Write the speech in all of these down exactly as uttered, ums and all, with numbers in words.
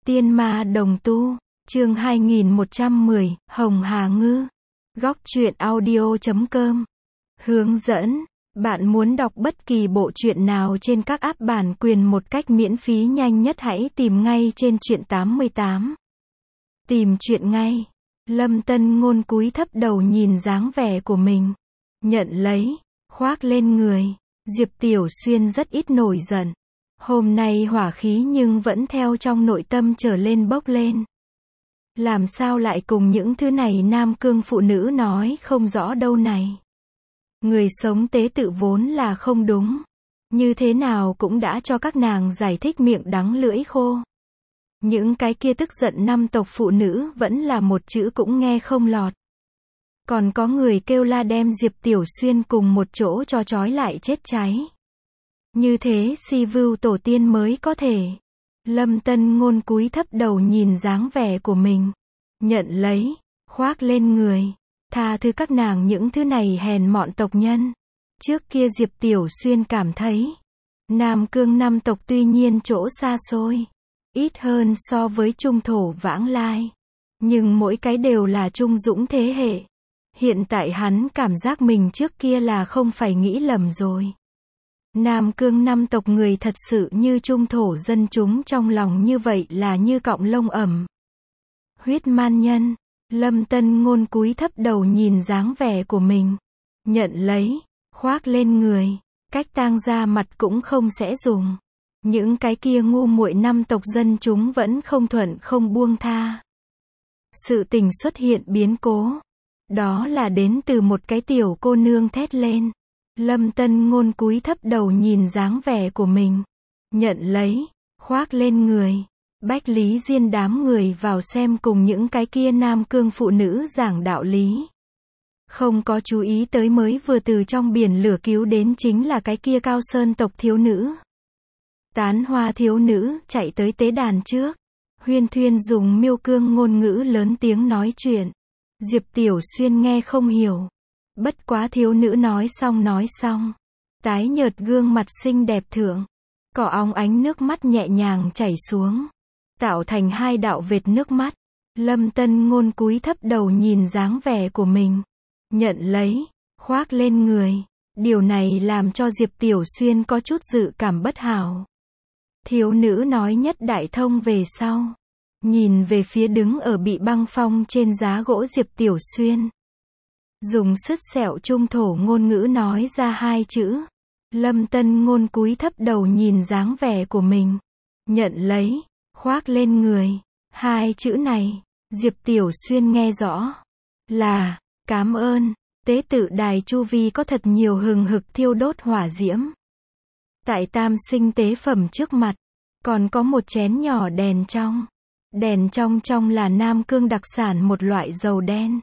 Tiên ma đồng tu, chương hai nghìn một trăm mười, Hồng Hà Ngư. Góc truyện audio chấm com. Hướng dẫn, bạn muốn đọc bất kỳ bộ truyện nào trên các app bản quyền một cách miễn phí nhanh nhất hãy tìm ngay trên truyện tám mươi tám. Tìm truyện ngay. Lâm Tân Ngôn cúi thấp đầu nhìn dáng vẻ của mình. Nhận lấy, khoác lên người. Diệp Tiểu Xuyên rất ít nổi giận. Hôm nay hỏa khí nhưng vẫn theo trong nội tâm trở lên bốc lên. Làm sao lại cùng những thứ này nam cương phụ nữ nói không rõ đâu này. Người sống tế tự vốn là không đúng. Như thế nào cũng đã cho các nàng giải thích miệng đắng lưỡi khô. Những cái kia tức giận năm tộc phụ nữ vẫn là một chữ cũng nghe không lọt. Còn có người kêu la đem Diệp Tiểu Xuyên cùng một chỗ cho trói lại chết cháy. Như thế si vưu tổ tiên mới có thể. Lâm Tân Ngôn cúi thấp đầu nhìn dáng vẻ của mình. Nhận lấy, khoác lên người. Tha thứ các nàng những thứ này hèn mọn tộc nhân. Trước kia Diệp Tiểu Xuyên cảm thấy. Nam cương năm tộc tuy nhiên chỗ xa xôi. Ít hơn so với trung thổ vãng lai. Nhưng mỗi cái đều là trung dũng thế hệ. Hiện tại hắn cảm giác mình trước kia là không phải nghĩ lầm rồi. Nam cương năm tộc người thật sự như trung thổ dân chúng trong lòng như vậy là như cọng lông ẩm. Huyết man nhân. Lâm Tân Ngôn cúi thấp đầu nhìn dáng vẻ của mình. Nhận lấy, khoác lên người. Cách tang ra mặt cũng không sẽ dùng. Những cái kia ngu muội năm tộc dân chúng vẫn không thuận không buông tha. Sự tình xuất hiện biến cố. Đó là đến từ một cái tiểu cô nương thét lên. Lâm Tân Ngôn cúi thấp đầu nhìn dáng vẻ của mình. Nhận lấy, khoác lên người. Bách Lý Diên đám người vào xem cùng những cái kia nam cương phụ nữ giảng đạo lý. Không có chú ý tới mới vừa từ trong biển lửa cứu đến chính là cái kia Cao Sơn tộc thiếu nữ. Tán Hoa thiếu nữ chạy tới tế đàn trước. Huyên Thuyên dùng miêu cương ngôn ngữ lớn tiếng nói chuyện. Diệp Tiểu Xuyên nghe không hiểu. Bất quá thiếu nữ nói xong nói xong. Tái nhợt gương mặt xinh đẹp thượng. Cỏ óng ánh nước mắt nhẹ nhàng chảy xuống. Tạo thành hai đạo vệt nước mắt. Lâm Tân Ngôn cúi thấp đầu nhìn dáng vẻ của mình. Nhận lấy, khoác lên người. Điều này làm cho Diệp Tiểu Xuyên có chút dự cảm bất hảo. Thiếu nữ nói nhất đại thông về sau. Nhìn về phía đứng ở bị băng phong trên giá gỗ Diệp Tiểu Xuyên. Dùng sứt sẹo trung thổ ngôn ngữ nói ra hai chữ. Lâm Tân Ngôn cúi thấp đầu nhìn dáng vẻ của mình. Nhận lấy, khoác lên người. Hai chữ này, Diệp Tiểu Xuyên nghe rõ. Là, cảm ơn, tế tự đài chu vi có thật nhiều hừng hực thiêu đốt hỏa diễm. Tại tam sinh tế phẩm trước mặt, còn có một chén nhỏ đèn trong. Đèn trong trong là nam cương đặc sản một loại dầu đen.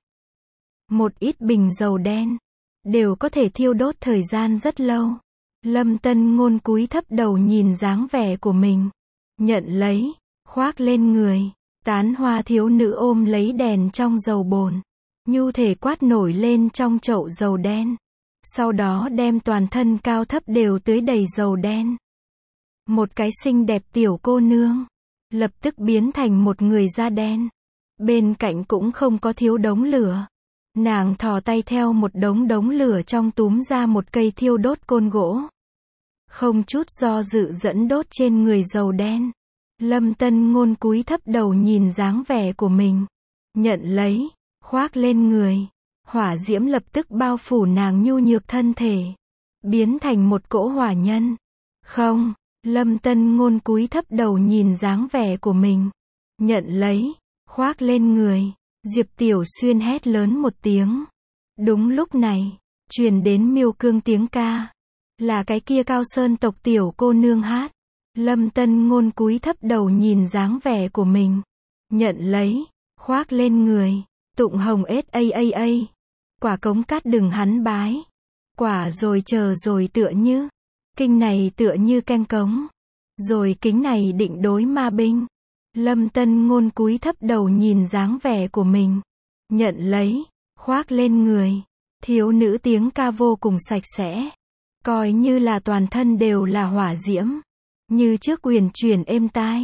Một ít bình dầu đen, đều có thể thiêu đốt thời gian rất lâu. Lâm Tân Ngôn cúi thấp đầu nhìn dáng vẻ của mình. Nhận lấy, khoác lên người. Tán Hoa thiếu nữ ôm lấy đèn trong dầu bồn. Nhu thể quát nổi lên trong chậu dầu đen. Sau đó đem toàn thân cao thấp đều tưới đầy dầu đen. Một cái xinh đẹp tiểu cô nương. Lập tức biến thành một người da đen. Bên cạnh cũng không có thiếu đống lửa. Nàng thò tay theo một đống đống lửa trong túm ra một cây thiêu đốt côn gỗ. Không chút do dự dẫn đốt trên người dầu đen. Lâm Tân Ngôn cúi thấp đầu nhìn dáng vẻ của mình. Nhận lấy, khoác lên người. Hỏa diễm lập tức bao phủ nàng nhu nhược thân thể. Biến thành một cỗ hỏa nhân. Không, Lâm Tân Ngôn cúi thấp đầu nhìn dáng vẻ của mình. Nhận lấy, khoác lên người. Diệp Tiểu Xuyên hét lớn một tiếng. Đúng lúc này, truyền đến miêu cương tiếng ca. Là cái kia Cao Sơn tộc tiểu cô nương hát. Lâm Tân Ngôn cúi thấp đầu nhìn dáng vẻ của mình. Nhận lấy, khoác lên người. Tụng hồng ết a a a. Quả cống cát đừng hắn bái. Quả rồi chờ rồi tựa như. Kinh này tựa như canh cống. Rồi kính này định đối ma binh. Lâm Tân Ngôn cúi thấp đầu nhìn dáng vẻ của mình. Nhận lấy, khoác lên người. Thiếu nữ tiếng ca vô cùng sạch sẽ. Coi như là toàn thân đều là hỏa diễm. Như trước uyển chuyển êm tai.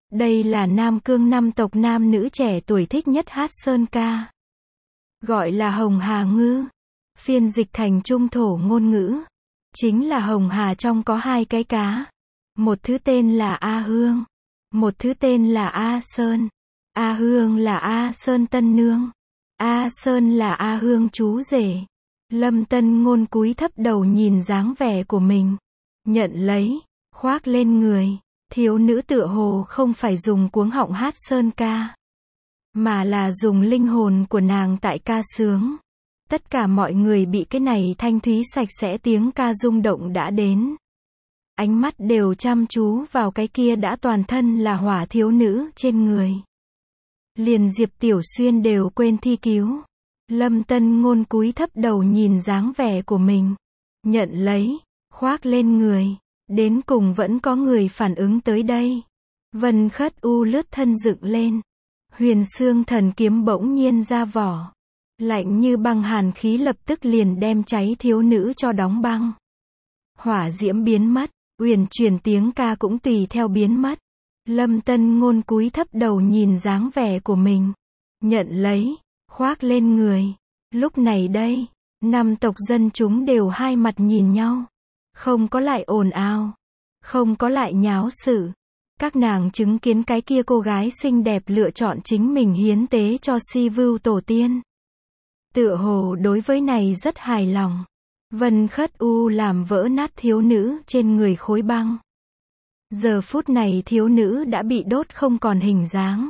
Đây là Nam Cương năm tộc nam nữ trẻ tuổi thích nhất hát sơn ca. Gọi là Hồng Hà Ngư. Phiên dịch thành trung thổ ngôn ngữ. Chính là Hồng Hà trong có hai cái cá. Một thứ tên là A Hương. Một thứ tên là A Sơn. A Hương là A Sơn tân nương. A Sơn là A Hương chú rể. Lâm Tân Ngôn cúi thấp đầu nhìn dáng vẻ của mình. Nhận lấy, khoác lên người. Thiếu nữ tựa hồ không phải dùng cuống họng hát sơn ca, mà là dùng linh hồn của nàng tại ca sướng. Tất cả mọi người bị cái này thanh thúy sạch sẽ tiếng ca rung động đã đến. Ánh mắt đều chăm chú vào cái kia đã toàn thân là hỏa thiếu nữ trên người. Liền Diệp Tiểu Xuyên đều quên thi cứu. Lâm Tân Ngôn cúi thấp đầu nhìn dáng vẻ của mình. Nhận lấy, khoác lên người. Đến cùng vẫn có người phản ứng tới đây. Vân Khất U lướt thân dựng lên. Huyền Xương Thần kiếm bỗng nhiên ra vỏ. Lạnh như băng hàn khí lập tức liền đem cháy thiếu nữ cho đóng băng. Hỏa diễm biến mất, uyển chuyển tiếng ca cũng tùy theo biến mất. Lâm Tân Ngôn cúi thấp đầu nhìn dáng vẻ của mình. Nhận lấy, khoác lên người. Lúc này đây, năm tộc dân chúng đều hai mặt nhìn nhau. Không có lại ồn ào. Không có lại nháo sự. Các nàng chứng kiến cái kia cô gái xinh đẹp lựa chọn chính mình hiến tế cho Si Vưu tổ tiên. Tựa hồ đối với này rất hài lòng. Vân Khất U làm vỡ nát thiếu nữ trên người khối băng. Giờ phút này thiếu nữ đã bị đốt không còn hình dáng.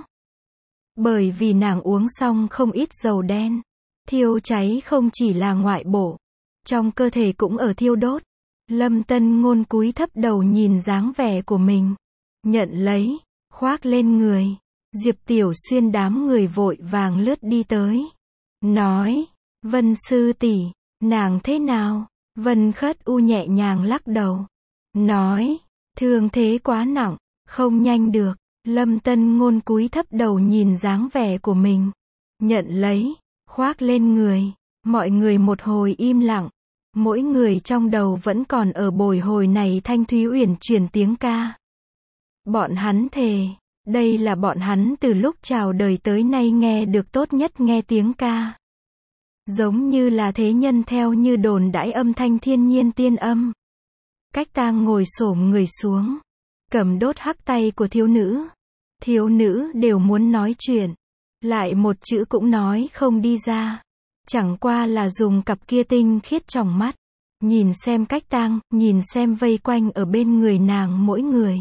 Bởi vì nàng uống xong không ít dầu đen. Thiêu cháy không chỉ là ngoại bộ. Trong cơ thể cũng ở thiêu đốt. Lâm Tân Ngôn cúi thấp đầu nhìn dáng vẻ của mình. Nhận lấy, khoác lên người. Diệp Tiểu Xuyên đám người vội vàng lướt đi tới. Nói, Vân sư tỷ, nàng thế nào? Vân Khất U nhẹ nhàng lắc đầu. Nói, thương thế quá nặng, không nhanh được. Lâm Tân Ngôn cúi thấp đầu nhìn dáng vẻ của mình. Nhận lấy, khoác lên người. Mọi người một hồi im lặng. Mỗi người trong đầu vẫn còn ở bồi hồi này thanh thúy uyển chuyển tiếng ca. Bọn hắn thề, đây là bọn hắn từ lúc chào đời tới nay nghe được tốt nhất nghe tiếng ca. Giống như là thế nhân theo như đồn đãi âm thanh thiên nhiên tiên âm. Cách Tang ngồi xổm người xuống, cầm đốt hắc tay của thiếu nữ. Thiếu nữ đều muốn nói chuyện, lại một chữ cũng nói không đi ra. Chẳng qua là dùng cặp kia tinh khiết tròng mắt, nhìn xem Cách Tang, nhìn xem vây quanh ở bên người nàng mỗi người.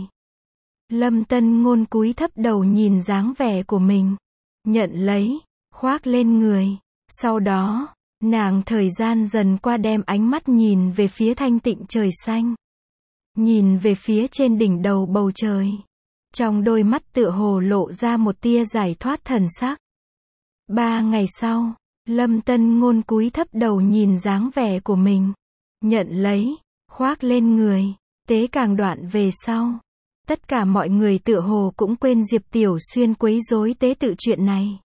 Lâm Tân Ngôn cúi thấp đầu nhìn dáng vẻ của mình. Nhận lấy, khoác lên người. Sau đó, nàng thời gian dần qua đem ánh mắt nhìn về phía thanh tịnh trời xanh. Nhìn về phía trên đỉnh đầu bầu trời. Trong đôi mắt tựa hồ lộ ra một tia giải thoát thần sắc. Ba ngày sau, Lâm Tân Ngôn cúi thấp đầu nhìn dáng vẻ của mình. Nhận lấy, khoác lên người. Tế càng đoạn về sau. Tất cả mọi người tựa hồ cũng quên Diệp Tiểu Xuyên quấy rối tế tự chuyện này.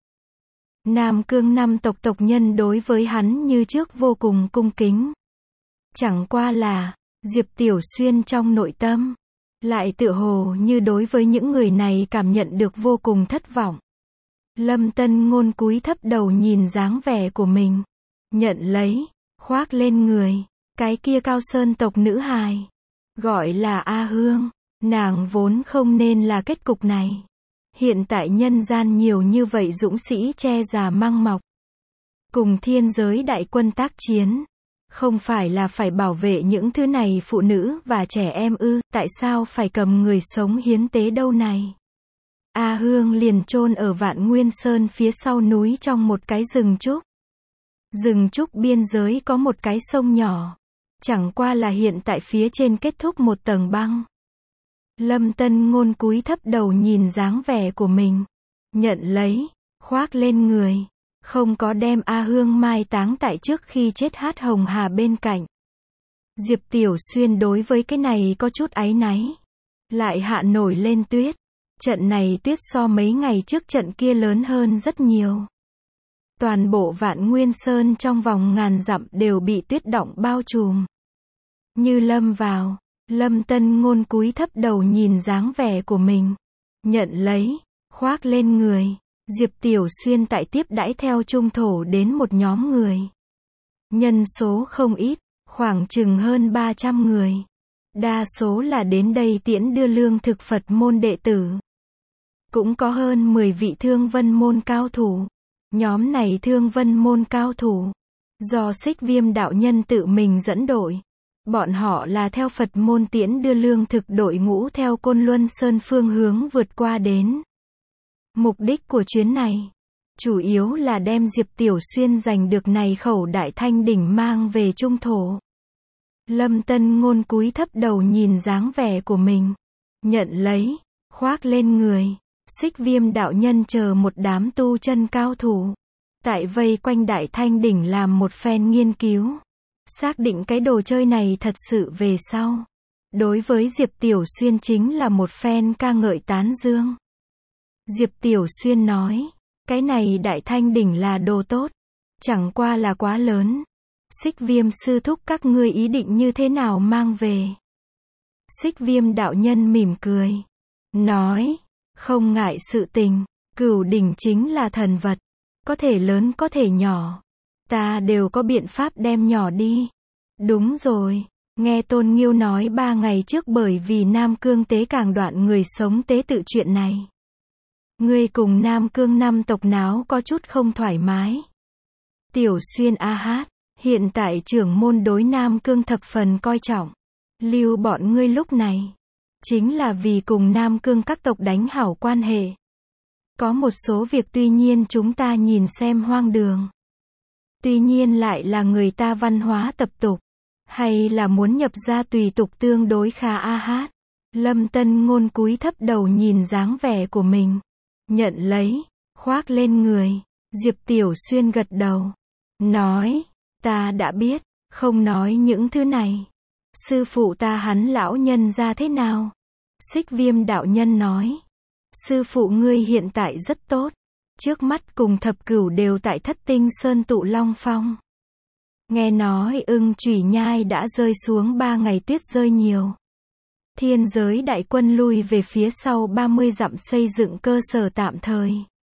Nam Cương năm tộc tộc nhân đối với hắn như trước vô cùng cung kính. Chẳng qua là, Diệp Tiểu Xuyên trong nội tâm, lại tựa hồ như đối với những người này cảm nhận được vô cùng thất vọng. Lâm Tân Ngôn cúi thấp đầu nhìn dáng vẻ của mình. Nhận lấy, khoác lên người. Cái kia Cao Sơn tộc nữ hài. Gọi là A Hương. Nàng vốn không nên là kết cục này. Hiện tại nhân gian nhiều như vậy dũng sĩ che già mang mọc. Cùng thiên giới đại quân tác chiến. Không phải là phải bảo vệ những thứ này phụ nữ và trẻ em ư, tại sao phải cầm người sống hiến tế đâu này? A Hương liền chôn ở Vạn Nguyên Sơn phía sau núi trong một cái rừng trúc. Rừng trúc biên giới có một cái sông nhỏ. Chẳng qua là hiện tại phía trên kết thúc một tầng băng. Lâm Tân Ngôn cúi thấp đầu nhìn dáng vẻ của mình. Nhận lấy, khoác lên người. Không có đem A Hương mai táng tại trước khi chết hát Hồng Hà bên cạnh. Diệp Tiểu Xuyên đối với cái này có chút áy náy. Lại hạ nổi lên tuyết. Trận này tuyết so mấy ngày trước trận kia lớn hơn rất nhiều. Toàn bộ Vạn Nguyên Sơn trong vòng ngàn dặm đều bị tuyết đọng bao trùm. Như lâm vào. Lâm Tân Ngôn cúi thấp đầu nhìn dáng vẻ của mình. nhận lấy, khoác lên người. Diệp Tiểu Xuyên tại tiếp đãi theo trung thổ đến một nhóm người. Nhân số không ít, khoảng chừng hơn ba trăm người. Đa số là đến đây tiễn đưa lương thực Phật môn đệ tử. Cũng có hơn mười vị Thương Vân môn cao thủ. Nhóm này Thương Vân môn cao thủ, do Xích Viêm đạo nhân tự mình dẫn đội. Bọn họ là theo Phật môn tiễn đưa lương thực đội ngũ theo Côn Luân Sơn phương hướng vượt qua đến. Mục đích của chuyến này, chủ yếu là đem Diệp Tiểu Xuyên giành được này khẩu Đại Thanh đỉnh mang về trung thổ. Lâm Tân Ngôn cúi thấp đầu nhìn dáng vẻ của mình. Nhận lấy, khoác lên người. Xích Viêm đạo nhân chờ một đám tu chân cao thủ. Tại vây quanh Đại Thanh đỉnh làm một phen nghiên cứu. Xác định cái đồ chơi này thật sự về sau. Đối với Diệp Tiểu Xuyên chính là một phen ca ngợi tán dương. Diệp Tiểu Xuyên nói, cái này Đại Thanh đỉnh là đồ tốt. Chẳng qua là quá lớn. Xích Viêm sư thúc các ngươi ý định như thế nào mang về? Xích Viêm đạo nhân mỉm cười. Nói, không ngại sự tình, Cửu đỉnh chính là thần vật. Có thể lớn có thể nhỏ. Ta đều có biện pháp đem nhỏ đi. Đúng rồi, nghe Tôn Nghiêu nói ba ngày trước bởi vì Nam Cương tế càng đoạn người sống tế tự chuyện này. Ngươi cùng Nam Cương năm tộc náo có chút không thoải mái. Tiểu Xuyên a hát, hiện tại trưởng môn đối Nam Cương thập phần coi trọng. Lưu bọn ngươi lúc này, chính là vì cùng Nam Cương các tộc đánh hảo quan hệ. Có một số việc tuy nhiên chúng ta nhìn xem hoang đường. Tuy nhiên lại là người ta văn hóa tập tục. Hay là muốn nhập ra tùy tục tương đối khá a hát. Lâm Tân Ngôn cúi thấp đầu nhìn dáng vẻ của mình. Nhận lấy, khoác lên người. Diệp Tiểu Xuyên gật đầu. Nói, ta đã biết, không nói những thứ này. Sư phụ ta hắn lão nhân ra thế nào? Xích Viêm đạo nhân nói. Sư phụ ngươi hiện tại rất tốt. Trước mắt cùng thập cửu đều tại Thất Tinh Sơn tụ Long Phong. Nghe nói ưng chủy nhai đã rơi xuống ba ngày tuyết rơi nhiều. Thiên giới đại quân lui về phía sau ba mươi dặm xây dựng cơ sở tạm thời.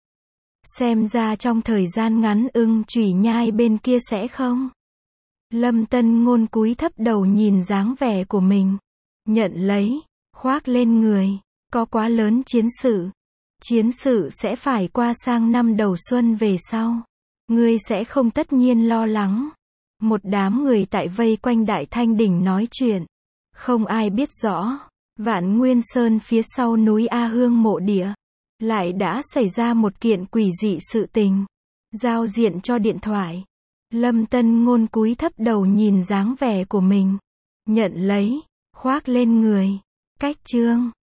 Xem ra trong thời gian ngắn ưng chủy nhai bên kia sẽ không. Lâm Tân Ngôn cúi thấp đầu nhìn dáng vẻ của mình. Nhận lấy, khoác lên người. Có quá lớn chiến sự. Chiến sự sẽ phải qua sang năm đầu xuân về sau. Ngươi sẽ không tất nhiên lo lắng. Một đám người tại vây quanh Đại Thanh đỉnh nói chuyện. Không ai biết rõ. Vạn Nguyên Sơn phía sau núi A Hương mộ địa. Lại đã xảy ra một kiện quỷ dị sự tình. Giao diện cho điện thoại. Lâm Tân Ngôn cúi thấp đầu nhìn dáng vẻ của mình. Nhận lấy, khoác lên người. Cách chương